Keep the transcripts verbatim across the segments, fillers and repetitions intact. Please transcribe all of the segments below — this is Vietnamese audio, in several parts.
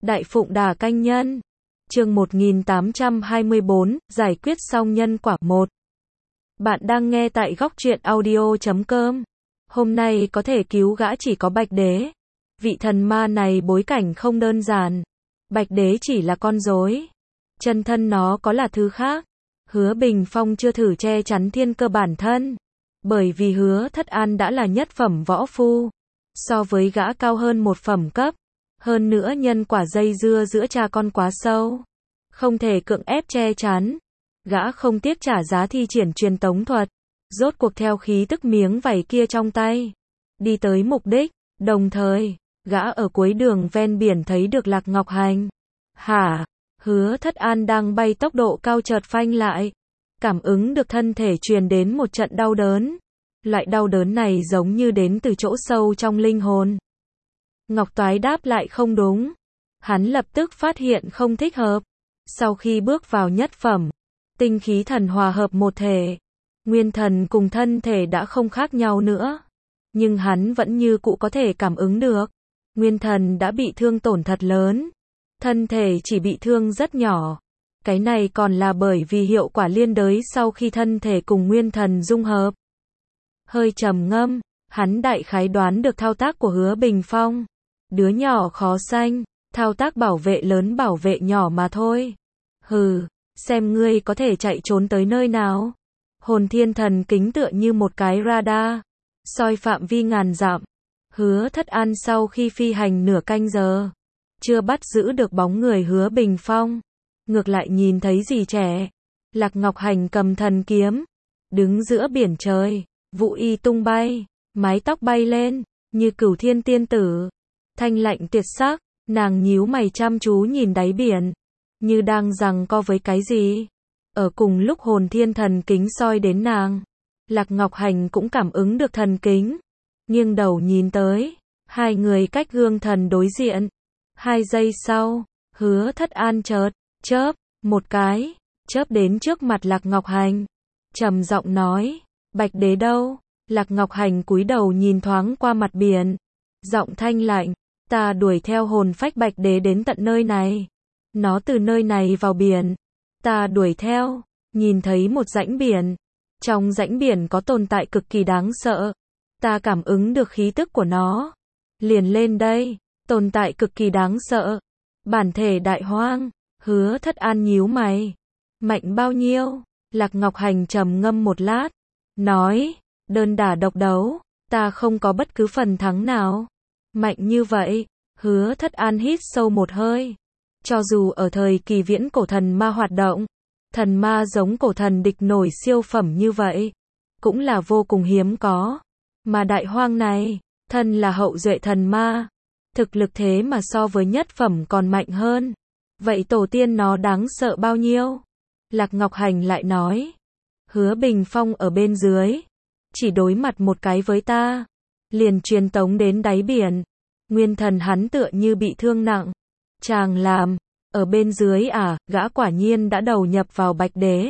Đại Phụng Đà Canh Nhân. Chương một nghìn tám trăm hai mươi bốn, giải quyết xong nhân quả một. Bạn đang nghe tại góc truyện audio chấm com. Hôm nay có thể cứu gã chỉ có Bạch Đế. Vị thần ma này bối cảnh không đơn giản. Bạch Đế chỉ là con rối. Chân thân nó có là thứ khác. Hứa Bình Phong chưa thử che chắn thiên cơ bản thân. Bởi vì Hứa Thất An đã là nhất phẩm võ phu. So với gã cao hơn một phẩm cấp. Hơn nữa nhân quả dây dưa giữa cha con quá sâu. Không thể cưỡng ép che chắn. Gã không tiếc trả giá thi triển truyền tống thuật. Rốt cuộc theo khí tức miếng vảy kia trong tay. Đi tới mục đích. Đồng thời, gã ở cuối đường ven biển thấy được Lạc Ngọc Hành. Hả? Hứa Thất An đang bay tốc độ cao chợt phanh lại. Cảm ứng được thân thể truyền đến một trận đau đớn. Loại đau đớn này giống như đến từ chỗ sâu trong linh hồn. Ngọc Toái đáp lại không đúng. Hắn lập tức phát hiện không thích hợp. Sau khi bước vào nhất phẩm, tinh khí thần hòa hợp một thể. Nguyên thần cùng thân thể đã không khác nhau nữa. Nhưng hắn vẫn như cũ có thể cảm ứng được. Nguyên thần đã bị thương tổn thật lớn. Thân thể chỉ bị thương rất nhỏ. Cái này còn là bởi vì hiệu quả liên đới sau khi thân thể cùng nguyên thần dung hợp. Hơi trầm ngâm, hắn đại khái đoán được thao tác của Hứa Bình Phong. Đứa nhỏ khó sanh, thao tác bảo vệ lớn bảo vệ nhỏ mà thôi. Hừ, xem ngươi có thể chạy trốn tới nơi nào. Hồn Thiên Thần kính tựa như một cái radar, soi phạm vi ngàn dặm. Hứa Thất An sau khi phi hành nửa canh giờ, chưa bắt giữ được bóng người Hứa Bình Phong. Ngược lại nhìn thấy gì trẻ. Lạc Ngọc Hành cầm thần kiếm, đứng giữa biển trời, vũ y tung bay, mái tóc bay lên, như cửu thiên tiên tử. Thanh lạnh tuyệt sắc, nàng nhíu mày chăm chú nhìn đáy biển, như đang giằng co với cái gì. Ở cùng lúc Hồn Thiên Thần kính soi đến nàng, Lạc Ngọc Hành cũng cảm ứng được thần kính, nghiêng đầu nhìn tới, hai người cách gương thần đối diện. Hai giây sau, Hứa Thất An chợt chớp một cái, chớp đến trước mặt Lạc Ngọc Hành, trầm giọng nói, Bạch Đế đâu? Lạc Ngọc Hành cúi đầu nhìn thoáng qua mặt biển, giọng thanh lạnh, ta đuổi theo hồn phách Bạch Đế đến tận nơi này. Nó từ nơi này vào biển. Ta đuổi theo, nhìn thấy một rãnh biển. Trong rãnh biển có tồn tại cực kỳ đáng sợ. Ta cảm ứng được khí tức của nó. Liền lên đây, tồn tại cực kỳ đáng sợ. Bản thể đại hoang. Hứa Thất An nhíu mày. Mạnh bao nhiêu? Lạc Ngọc Hành trầm ngâm một lát, nói, đơn đả độc đấu, ta không có bất cứ phần thắng nào. Mạnh như vậy, Hứa Thất An hít sâu một hơi. Cho dù ở thời kỳ viễn cổ thần ma hoạt động, thần ma giống cổ thần địch nổi siêu phẩm như vậy, cũng là vô cùng hiếm có. Mà đại hoang này, thân là hậu duệ thần ma, thực lực thế mà so với nhất phẩm còn mạnh hơn. Vậy tổ tiên nó đáng sợ bao nhiêu? Lạc Ngọc Hành lại nói, Hứa Bình Phong ở bên dưới, chỉ đối mặt một cái với ta, liền truyền tống đến đáy biển. Nguyên thần hắn tựa như bị thương nặng. Chàng làm, ở bên dưới à, gã quả nhiên đã đầu nhập vào Bạch Đế.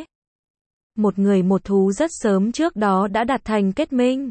Một người một thú rất sớm trước đó đã đạt thành kết minh.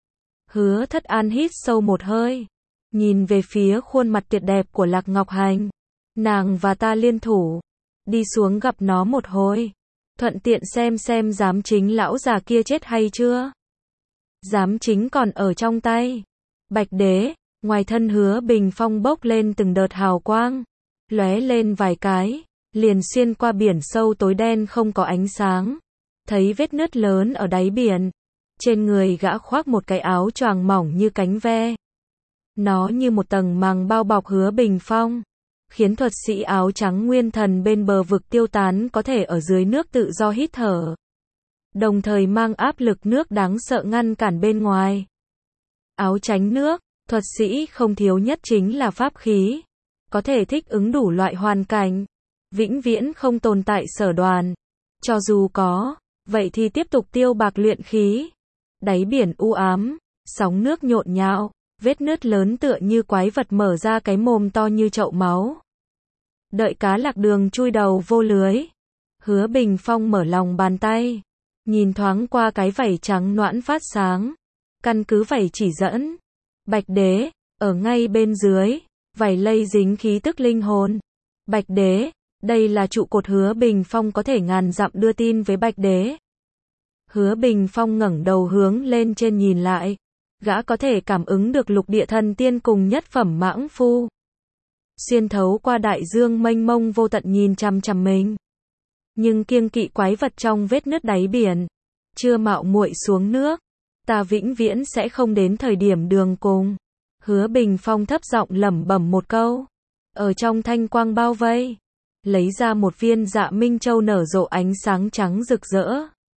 Hứa Thất An hít sâu một hơi, nhìn về phía khuôn mặt tuyệt đẹp của Lạc Ngọc Hành. Nàng và ta liên thủ, đi xuống gặp nó một hồi, thuận tiện xem xem giám chính lão già kia chết hay chưa. Giám chính còn ở trong tay Bạch Đế. Ngoài thân Hứa Bình Phong bốc lên từng đợt hào quang, lóe lên vài cái, liền xuyên qua biển sâu tối đen không có ánh sáng. Thấy vết nứt lớn ở đáy biển. Trên người gã khoác một cái áo choàng mỏng như cánh ve. Nó như một tầng màng bao bọc Hứa Bình Phong, khiến thuật sĩ áo trắng nguyên thần bên bờ vực tiêu tán có thể ở dưới nước tự do hít thở. Đồng thời mang áp lực nước đáng sợ ngăn cản bên ngoài. Áo tránh nước, thuật sĩ không thiếu nhất chính là pháp khí. Có thể thích ứng đủ loại hoàn cảnh. Vĩnh viễn không tồn tại sở đoàn. Cho dù có, vậy thì tiếp tục tiêu bạc luyện khí. Đáy biển u ám, sóng nước nhộn nhạo, vết nứt lớn tựa như quái vật mở ra cái mồm to như chậu máu. Đợi cá lạc đường chui đầu vô lưới. Hứa Bình Phong mở lòng bàn tay, nhìn thoáng qua cái vảy trắng nõn phát sáng. Căn cứ vảy chỉ dẫn, Bạch Đế, ở ngay bên dưới, vảy lây dính khí tức linh hồn. Bạch Đế, đây là trụ cột Hứa Bình Phong có thể ngàn dặm đưa tin với Bạch Đế. Hứa Bình Phong ngẩng đầu hướng lên trên nhìn lại. Gã có thể cảm ứng được lục địa thần tiên cùng nhất phẩm mãng phu. Xuyên thấu qua đại dương mênh mông vô tận nhìn chằm chằm mình. Nhưng kiêng kỵ quái vật trong vết nứt đáy biển. Chưa mạo muội xuống nước. Ta vĩnh viễn sẽ không đến thời điểm đường cùng. Hứa Bình Phong thấp giọng lẩm bẩm một câu. Ở trong thanh quang bao vây. Lấy ra một viên Dạ Minh Châu nở rộ ánh sáng trắng rực rỡ.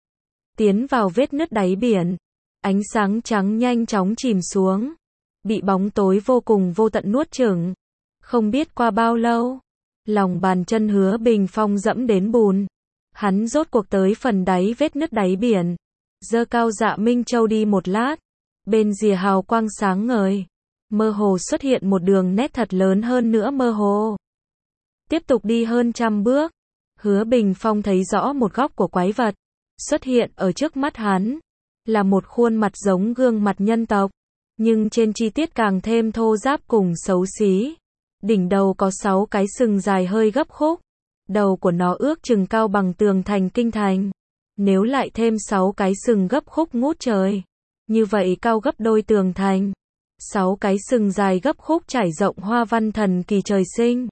Tiến vào vết nứt đáy biển. Ánh sáng trắng nhanh chóng chìm xuống. Bị bóng tối vô cùng vô tận nuốt chửng. Không biết qua bao lâu. Lòng bàn chân Hứa Bình Phong dẫm đến bùn. Hắn rốt cuộc tới phần đáy vết nứt đáy biển. Giơ cao Dạ Minh Châu đi một lát. Bên rìa hào quang sáng ngời. Mơ hồ xuất hiện một đường nét thật lớn hơn nữa mơ hồ. Tiếp tục đi hơn trăm bước. Hứa Bình Phong thấy rõ một góc của quái vật. Xuất hiện ở trước mắt hắn. Là một khuôn mặt giống gương mặt nhân tộc. Nhưng trên chi tiết càng thêm thô ráp cùng xấu xí. Đỉnh đầu có sáu cái sừng dài hơi gấp khúc. Đầu của nó ước chừng cao bằng tường thành kinh thành. Nếu lại thêm sáu cái sừng gấp khúc ngút trời. Như vậy cao gấp đôi tường thành. Sáu cái sừng dài gấp khúc trải rộng hoa văn thần kỳ trời sinh.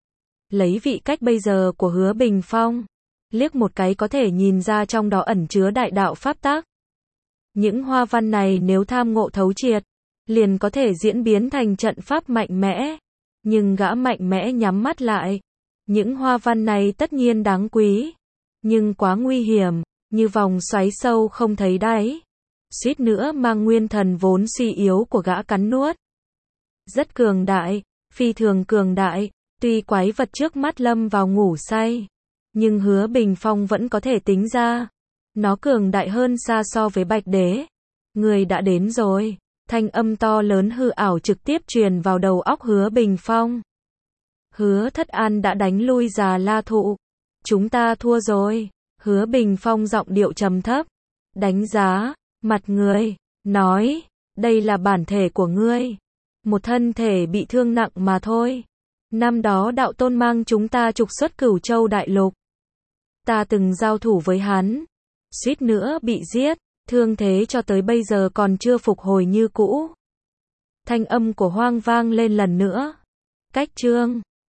Lấy vị cách bây giờ của Hứa Bình Phong. Liếc một cái có thể nhìn ra trong đó ẩn chứa đại đạo pháp tắc. Những hoa văn này nếu tham ngộ thấu triệt. Liền có thể diễn biến thành trận pháp mạnh mẽ. Nhưng gã mạnh mẽ nhắm mắt lại. Những hoa văn này tất nhiên đáng quý. Nhưng quá nguy hiểm. Như vòng xoáy sâu không thấy đáy. Suýt nữa mang nguyên thần vốn suy yếu của gã cắn nuốt. Rất cường đại. Phi thường cường đại. Tuy quái vật trước mắt lâm vào ngủ say. Nhưng Hứa Bình Phong vẫn có thể tính ra. Nó cường đại hơn xa so với Bạch Đế. Người đã đến rồi. Thanh âm to lớn hư ảo trực tiếp truyền vào đầu óc Hứa Bình Phong. Hứa Thất An đã đánh lui Già La Thụ. Chúng ta thua rồi. Hứa Bình Phong giọng điệu trầm thấp. Đánh giá, mặt người, nói, đây là bản thể của ngươi. Một thân thể bị thương nặng mà thôi. Năm đó đạo tôn mang chúng ta trục xuất Cửu Châu Đại Lục. Ta từng giao thủ với hắn. Suýt nữa bị giết. Thương thế cho tới bây giờ còn chưa phục hồi như cũ. Thanh âm của Hoang vang lên lần nữa. Cách chương